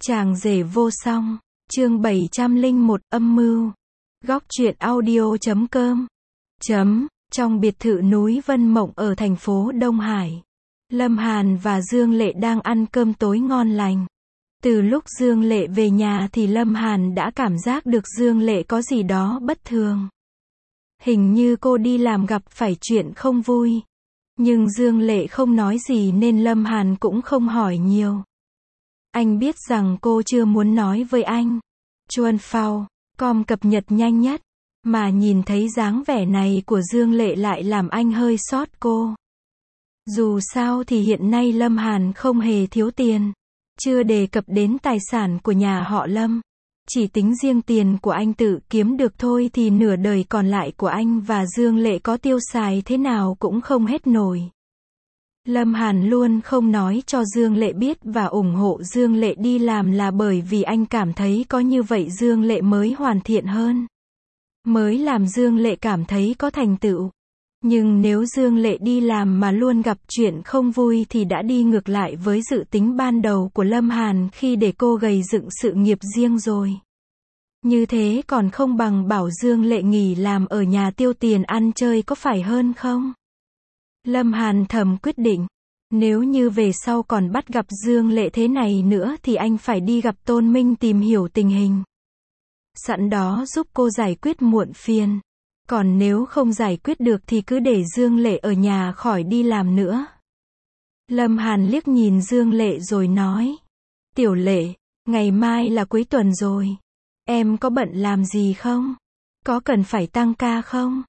Chàng rể vô song, chương 701 âm mưu. Góc truyện audio.com. Trong biệt thự núi Vân Mộng ở thành phố Đông Hải, Lâm Hàn và Dương Lệ đang ăn cơm tối ngon lành. Từ lúc Dương Lệ về nhà thì Lâm Hàn đã cảm giác được Dương Lệ có gì đó bất thường. Hình như cô đi làm gặp phải chuyện không vui. Nhưng Dương Lệ không nói gì nên Lâm Hàn cũng không hỏi nhiều. Anh biết rằng cô chưa muốn nói với anh. Chuanphao.com cập nhật nhanh nhất. Mà nhìn thấy dáng vẻ này của Dương Lệ lại làm anh hơi xót cô. Dù sao thì hiện nay Lâm Hàn không hề thiếu tiền. Chưa đề cập đến tài sản của nhà họ Lâm. Chỉ tính riêng tiền của anh tự kiếm được thôi thì nửa đời còn lại của anh và Dương Lệ có tiêu xài thế nào cũng không hết nổi. Lâm Hàn luôn không nói cho Dương Lệ biết và ủng hộ Dương Lệ đi làm là bởi vì anh cảm thấy có như vậy Dương Lệ mới hoàn thiện hơn. Mới làm Dương Lệ cảm thấy có thành tựu. Nhưng nếu Dương Lệ đi làm mà luôn gặp chuyện không vui thì đã đi ngược lại với dự tính ban đầu của Lâm Hàn khi để cô gầy dựng sự nghiệp riêng rồi. Như thế còn không bằng bảo Dương Lệ nghỉ làm ở nhà tiêu tiền ăn chơi có phải hơn không? Lâm Hàn thầm quyết định, nếu như về sau còn bắt gặp Dương Lệ thế này nữa thì anh phải đi gặp Tôn Minh tìm hiểu tình hình. Sẵn đó giúp cô giải quyết muộn phiền. Còn nếu không giải quyết được thì cứ để Dương Lệ ở nhà khỏi đi làm nữa. Lâm Hàn liếc nhìn Dương Lệ rồi nói. Tiểu Lệ, ngày mai là cuối tuần rồi. Em có bận làm gì không? Có cần phải tăng ca không?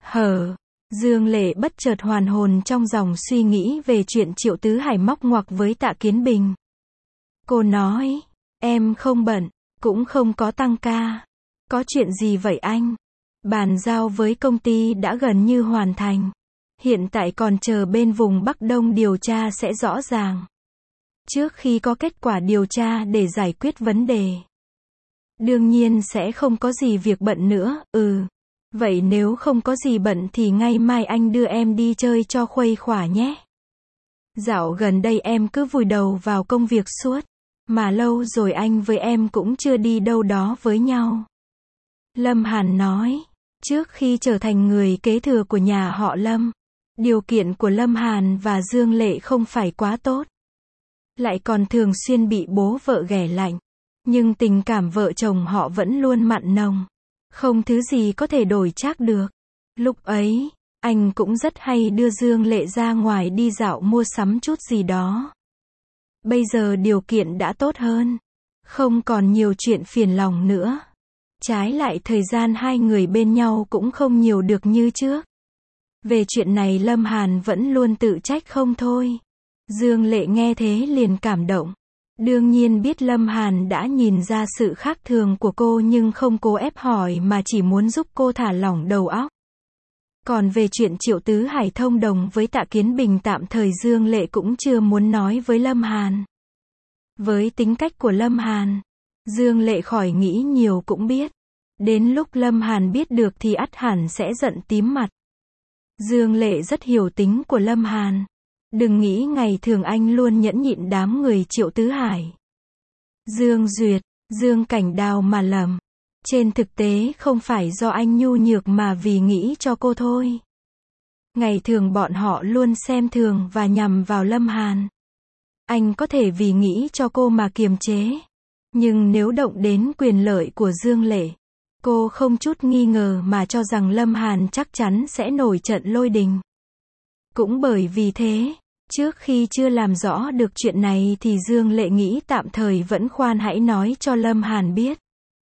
Dương Lệ bất chợt hoàn hồn trong dòng suy nghĩ về chuyện Triệu Tứ Hải móc ngoặc với Tạ Kiến Bình. Cô nói, em không bận, cũng không có tăng ca. Có chuyện gì vậy anh? Bàn giao với công ty đã gần như hoàn thành. Hiện tại còn chờ bên vùng Bắc Đông điều tra sẽ rõ ràng. Trước khi có kết quả điều tra để giải quyết vấn đề. Đương nhiên sẽ không có gì việc bận nữa, Vậy nếu không có gì bận thì ngày mai anh đưa em đi chơi cho khuây khỏa nhé. Dạo gần đây em cứ vùi đầu vào công việc suốt. Mà lâu rồi anh với em cũng chưa đi đâu đó với nhau. Lâm Hàn nói. Trước khi trở thành người kế thừa của nhà họ Lâm, điều kiện của Lâm Hàn và Dương Lệ không phải quá tốt. Lại còn thường xuyên bị bố vợ ghẻ lạnh. Nhưng tình cảm vợ chồng họ vẫn luôn mặn nồng. Không thứ gì có thể đổi trác được. Lúc ấy, anh cũng rất hay đưa Dương Lệ ra ngoài đi dạo mua sắm chút gì đó. Bây giờ điều kiện đã tốt hơn. Không còn nhiều chuyện phiền lòng nữa. Trái lại thời gian hai người bên nhau cũng không nhiều được như trước. Về chuyện này Lâm Hàn vẫn luôn tự trách không thôi. Dương Lệ nghe thế liền cảm động. Đương nhiên biết Lâm Hàn đã nhìn ra sự khác thường của cô nhưng không cố ép hỏi mà chỉ muốn giúp cô thả lỏng đầu óc. Còn về chuyện Triệu Tứ Hải thông đồng với Tạ Kiến Bình tạm thời Dương Lệ cũng chưa muốn nói với Lâm Hàn. Với tính cách của Lâm Hàn, Dương Lệ khỏi nghĩ nhiều cũng biết. Đến lúc Lâm Hàn biết được thì ắt hẳn sẽ giận tím mặt. Dương Lệ rất hiểu tính của Lâm Hàn. Đừng nghĩ ngày thường anh luôn nhẫn nhịn đám người Triệu Tứ Hải, Dương Duyệt, Dương Cảnh Đào mà lầm. Trên thực tế không phải do anh nhu nhược mà vì nghĩ cho cô thôi. Ngày thường bọn họ luôn xem thường và nhằm vào Lâm Hàn. Anh có thể vì nghĩ cho cô mà kiềm chế. Nhưng nếu động đến quyền lợi của Dương Lệ, cô không chút nghi ngờ mà cho rằng Lâm Hàn chắc chắn sẽ nổi trận lôi đình. Cũng bởi vì thế, trước khi chưa làm rõ được chuyện này thì Dương Lệ nghĩ tạm thời vẫn khoan hãy nói cho Lâm Hàn biết.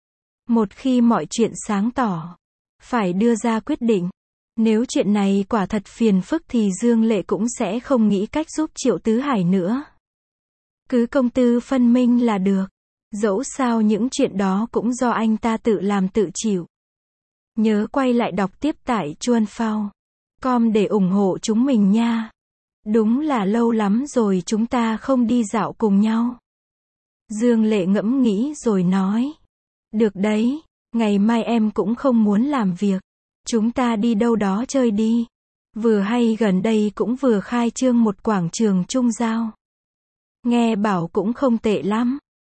Một khi mọi chuyện sáng tỏ, phải đưa ra quyết định. Nếu chuyện này quả thật phiền phức thì Dương Lệ cũng sẽ không nghĩ cách giúp Triệu Tứ Hải nữa. Cứ công tư phân minh là được. Dẫu sao những chuyện đó cũng do anh ta tự làm tự chịu. Nhớ quay lại đọc tiếp tại Chuanphao.com để ủng hộ chúng mình nha. Đúng là lâu lắm rồi chúng ta không đi dạo cùng nhau. Dương Lệ ngẫm nghĩ rồi nói. Được đấy, ngày mai em cũng không muốn làm việc. Chúng ta đi đâu đó chơi đi. Vừa hay gần đây cũng vừa khai trương một quảng trường Trung Giao. Nghe bảo cũng không tệ lắm.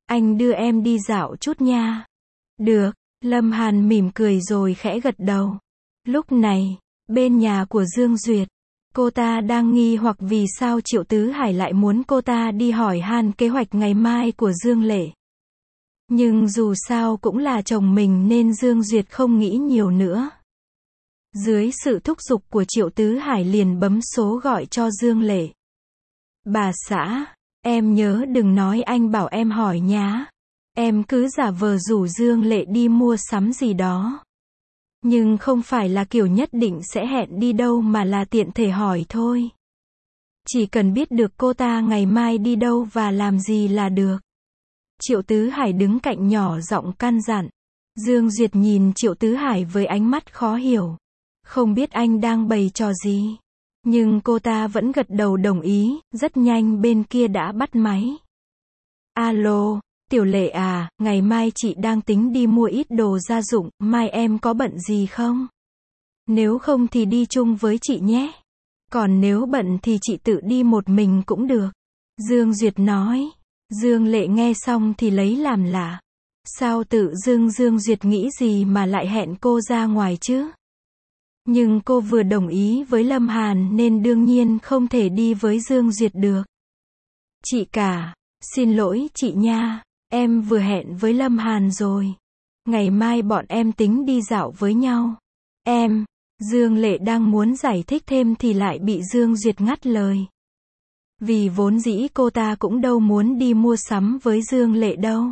Anh đưa em đi dạo chút nha. Được, Lâm Hàn mỉm cười rồi khẽ gật đầu. Lúc này, bên nhà của Dương Duyệt, cô ta đang nghi hoặc vì sao Triệu Tứ Hải lại muốn cô ta đi hỏi han kế hoạch ngày mai của Dương Lệ. Nhưng dù sao cũng là chồng mình nên Dương Duyệt không nghĩ nhiều nữa. Dưới sự thúc giục của Triệu Tứ Hải liền bấm số gọi cho Dương Lệ. Bà xã, em nhớ đừng nói anh bảo em hỏi nhá. Em cứ giả vờ rủ Dương Lệ đi mua sắm gì đó. Nhưng không phải là kiểu nhất định sẽ hẹn đi đâu mà là tiện thể hỏi thôi. Chỉ cần biết được cô ta ngày mai đi đâu và làm gì là được. Triệu Tứ Hải đứng cạnh nhỏ giọng căn dặn. Dương Duyệt nhìn Triệu Tứ Hải với ánh mắt khó hiểu. Không biết anh đang bày trò gì. Nhưng cô ta vẫn gật đầu đồng ý, rất nhanh bên kia đã bắt máy. Alo, Tiểu Lệ à, ngày mai chị đang tính đi mua ít đồ gia dụng, mai em có bận gì không? Nếu không thì đi chung với chị nhé. Còn nếu bận thì chị tự đi một mình cũng được. Dương Duyệt nói. Dương Lệ nghe xong thì lấy làm lạ. Sao tự dưng Dương Duyệt nghĩ gì mà lại hẹn cô ra ngoài chứ? Nhưng cô vừa đồng ý với Lâm Hàn nên đương nhiên không thể đi với Dương Duyệt được. Chị cả, xin lỗi chị nha, em vừa hẹn với Lâm Hàn rồi. Ngày mai bọn em tính đi dạo với nhau. Dương Lệ đang muốn giải thích thêm thì lại bị Dương Duyệt ngắt lời. Vì vốn dĩ cô ta cũng đâu muốn đi mua sắm với Dương Lệ đâu.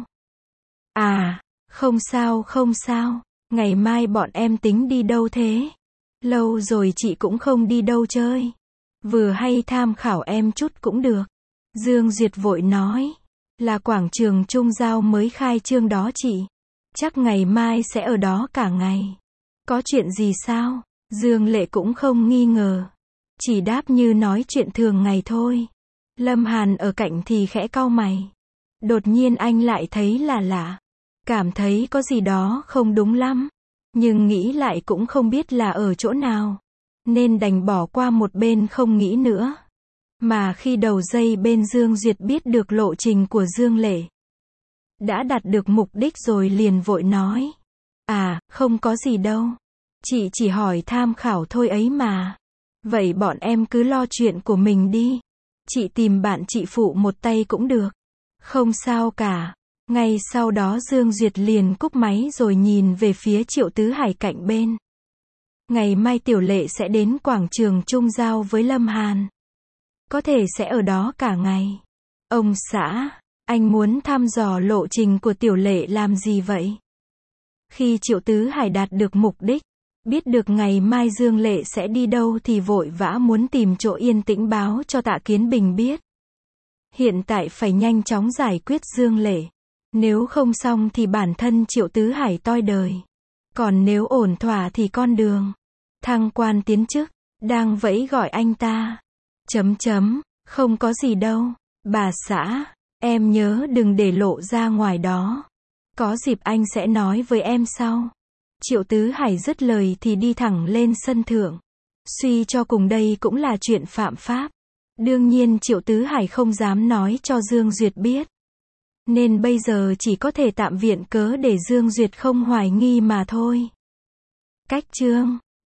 À, không sao, ngày mai bọn em tính đi đâu thế? Lâu rồi chị cũng không đi đâu chơi. Vừa hay tham khảo em chút cũng được. Dương Duyệt vội nói. Là quảng trường Trung Giao mới khai trương đó chị. Chắc ngày mai sẽ ở đó cả ngày. Có chuyện gì sao? Dương Lệ cũng không nghi ngờ. Chỉ đáp như nói chuyện thường ngày thôi. Lâm Hàn ở cạnh thì khẽ cau mày. Đột nhiên anh lại thấy là lạ. Cảm thấy có gì đó không đúng lắm. Nhưng nghĩ lại cũng không biết là ở chỗ nào. Nên đành bỏ qua một bên không nghĩ nữa. Mà khi đầu dây bên Dương Duyệt biết được lộ trình của Dương Lệ. Đã đạt được mục đích rồi liền vội nói. À, không có gì đâu. Chị chỉ hỏi tham khảo thôi ấy mà. Vậy bọn em cứ lo chuyện của mình đi. Chị tìm bạn chị phụ một tay cũng được. Không sao cả. Ngay sau đó Dương Duyệt liền cúp máy rồi nhìn về phía Triệu Tứ Hải cạnh bên. Ngày mai Tiểu Lệ sẽ đến quảng trường Trung Giao với Lâm Hàn. Có thể sẽ ở đó cả ngày. Ông xã, anh muốn thăm dò lộ trình của Tiểu Lệ làm gì vậy? Khi Triệu Tứ Hải đạt được mục đích, biết được ngày mai Dương Lệ sẽ đi đâu thì vội vã muốn tìm chỗ yên tĩnh báo cho Tạ Kiến Bình biết. Hiện tại phải nhanh chóng giải quyết Dương Lệ. Nếu không xong thì bản thân Triệu Tứ Hải toi đời. Còn nếu ổn thỏa thì con đường thăng quan tiến chức đang vẫy gọi anh ta. Không có gì đâu. Bà xã, em nhớ đừng để lộ ra ngoài đó. Có dịp anh sẽ nói với em sau. Triệu Tứ Hải dứt lời thì đi thẳng lên sân thượng. Suy cho cùng đây cũng là chuyện phạm pháp. Đương nhiên Triệu Tứ Hải không dám nói cho Dương Duyệt biết. Nên bây giờ chỉ có thể tạm viện cớ để Dương Duyệt không hoài nghi mà thôi. Cách chương